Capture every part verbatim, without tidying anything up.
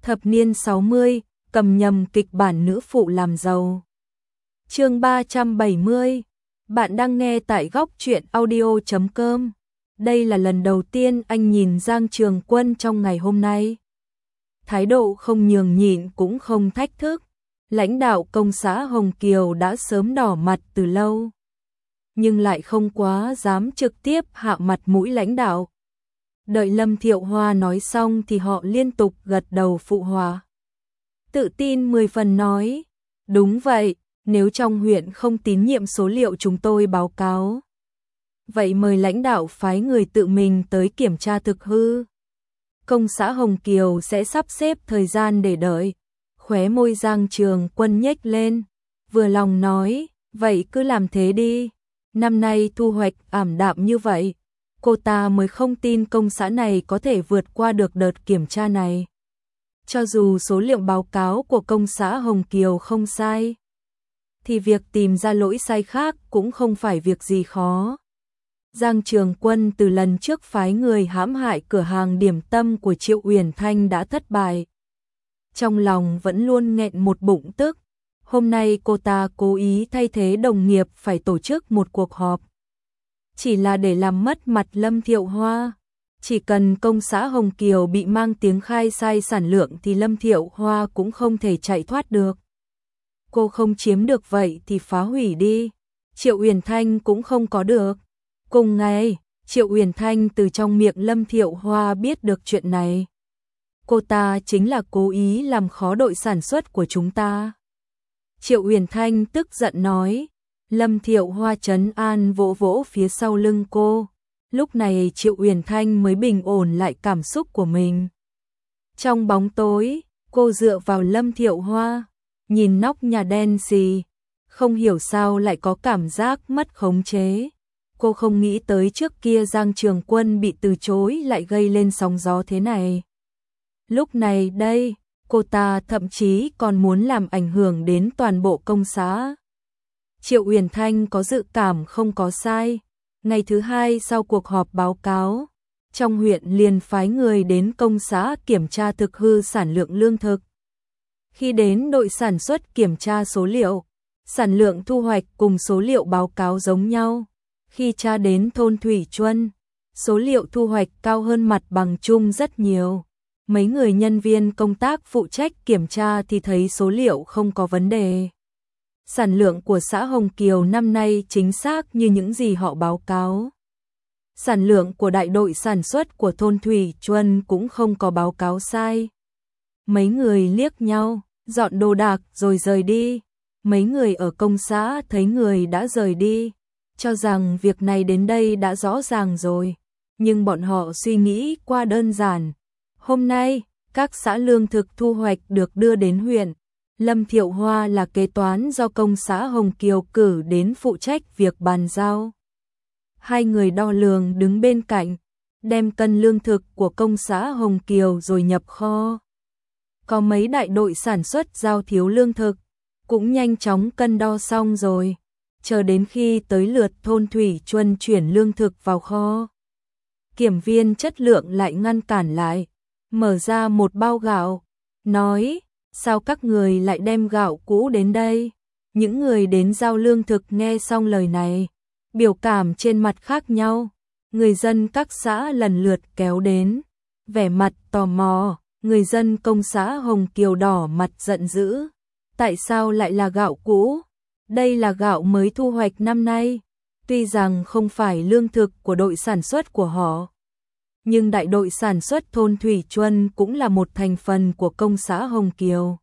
Thập niên sáu mươi, cầm nhầm kịch bản nữ phụ làm giàu. Chương ba trăm bảy mươi. Bạn đang nghe tại góc truyện audio chấm com. Đây là lần đầu tiên anh nhìn Giang Trường Quân trong ngày hôm nay. Thái độ không nhường nhịn cũng không thách thức. Lãnh đạo công xã Hồng Kiều đã sớm đỏ mặt từ lâu, nhưng lại không quá dám trực tiếp hạ mặt mũi lãnh đạo. Đợi Lâm Thiệu Hoa nói xong thì họ liên tục gật đầu phụ họa. Tự tin mười phần nói, đúng vậy, nếu trong huyện không tín nhiệm số liệu chúng tôi báo cáo, vậy mời lãnh đạo phái người tự mình tới kiểm tra thực hư. Công xã Hồng Kiều sẽ sắp xếp thời gian để đợi. Khóe môi Giang Trường Quân nhếch lên, vừa lòng nói, vậy cứ làm thế đi. Năm nay thu hoạch ảm đạm như vậy, cô ta mới không tin công xã này có thể vượt qua được đợt kiểm tra này. Cho dù số liệu báo cáo của công xã Hồng Kiều không sai, thì việc tìm ra lỗi sai khác cũng không phải việc gì khó. Giang Trường Quân từ lần trước phái người hãm hại cửa hàng điểm tâm của Triệu Uyển Thanh đã thất bại. Trong lòng vẫn luôn nghẹn một bụng tức. Hôm nay cô ta cố ý thay thế đồng nghiệp phải tổ chức một cuộc họp, chỉ là để làm mất mặt Lâm Thiệu Hoa. Chỉ cần công xã Hồng Kiều bị mang tiếng khai sai sản lượng thì Lâm Thiệu Hoa cũng không thể chạy thoát được. Cô không chiếm được vậy thì phá hủy đi. Triệu Uyển Thanh cũng không có được. Cùng ngày, Triệu Uyển Thanh từ trong miệng Lâm Thiệu Hoa biết được chuyện này. Cô ta chính là cố ý làm khó đội sản xuất của chúng ta. Triệu Uyển Thanh tức giận nói. Lâm Thiệu Hoa trấn an vỗ vỗ phía sau lưng cô. Lúc này Triệu Uyển Thanh mới bình ổn lại cảm xúc của mình. Trong bóng tối, cô dựa vào Lâm Thiệu Hoa, nhìn nóc nhà đen xì, không hiểu sao lại có cảm giác mất khống chế. Cô không nghĩ tới trước kia Giang Trường Quân bị từ chối lại gây lên sóng gió thế này. Lúc này đây, cô ta thậm chí còn muốn làm ảnh hưởng đến toàn bộ công xã. Triệu Uyển Thanh có dự cảm không có sai. Ngày thứ hai sau cuộc họp báo cáo, trong huyện liền phái người đến công xã kiểm tra thực hư sản lượng lương thực. Khi đến đội sản xuất kiểm tra số liệu, sản lượng thu hoạch cùng số liệu báo cáo giống nhau. Khi tra đến thôn Thủy Chuân, số liệu thu hoạch cao hơn mặt bằng chung rất nhiều. Mấy người nhân viên công tác phụ trách kiểm tra thì thấy số liệu không có vấn đề. Sản lượng của xã Hồng Kiều năm nay chính xác như những gì họ báo cáo. Sản lượng của đại đội sản xuất của thôn Thủy Chuân cũng không có báo cáo sai. Mấy người liếc nhau, dọn đồ đạc rồi rời đi. Mấy người ở công xã thấy người đã rời đi, cho rằng việc này đến đây đã rõ ràng rồi. Nhưng bọn họ suy nghĩ qua đơn giản. Hôm nay, các xã lương thực thu hoạch được đưa đến huyện. Lâm Thiệu Hoa là kế toán do công xã Hồng Kiều cử đến phụ trách việc bàn giao. Hai người đo lường đứng bên cạnh, đem cân lương thực của công xã Hồng Kiều rồi nhập kho. Có mấy đại đội sản xuất giao thiếu lương thực, cũng nhanh chóng cân đo xong rồi. Chờ đến khi tới lượt thôn Thủy Chuân chuyển lương thực vào kho, kiểm viên chất lượng lại ngăn cản lại, mở ra một bao gạo, nói, sao các người lại đem gạo cũ đến đây? Những người đến giao lương thực nghe xong lời này, biểu cảm trên mặt khác nhau. Người dân các xã lần lượt kéo đến, vẻ mặt tò mò. Người dân công xã Hồng Kiều đỏ mặt giận dữ. Tại sao lại là gạo cũ? Đây là gạo mới thu hoạch năm nay. Tuy rằng không phải lương thực của đội sản xuất của họ, nhưng đại đội sản xuất thôn Thủy Chuân cũng là một thành phần của công xã Hồng Kiều.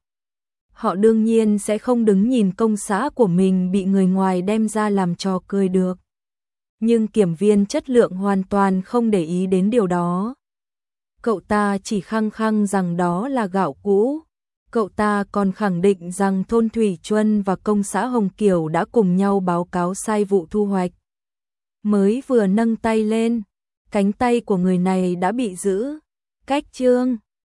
Họ đương nhiên sẽ không đứng nhìn công xã của mình bị người ngoài đem ra làm trò cười được. Nhưng kiểm viên chất lượng hoàn toàn không để ý đến điều đó. Cậu ta chỉ khăng khăng rằng đó là gạo cũ. Cậu ta còn khẳng định rằng thôn Thủy Chuân và công xã Hồng Kiều đã cùng nhau báo cáo sai vụ thu hoạch. Mới vừa nâng tay lên, cánh tay của người này đã bị giữ. Cách chương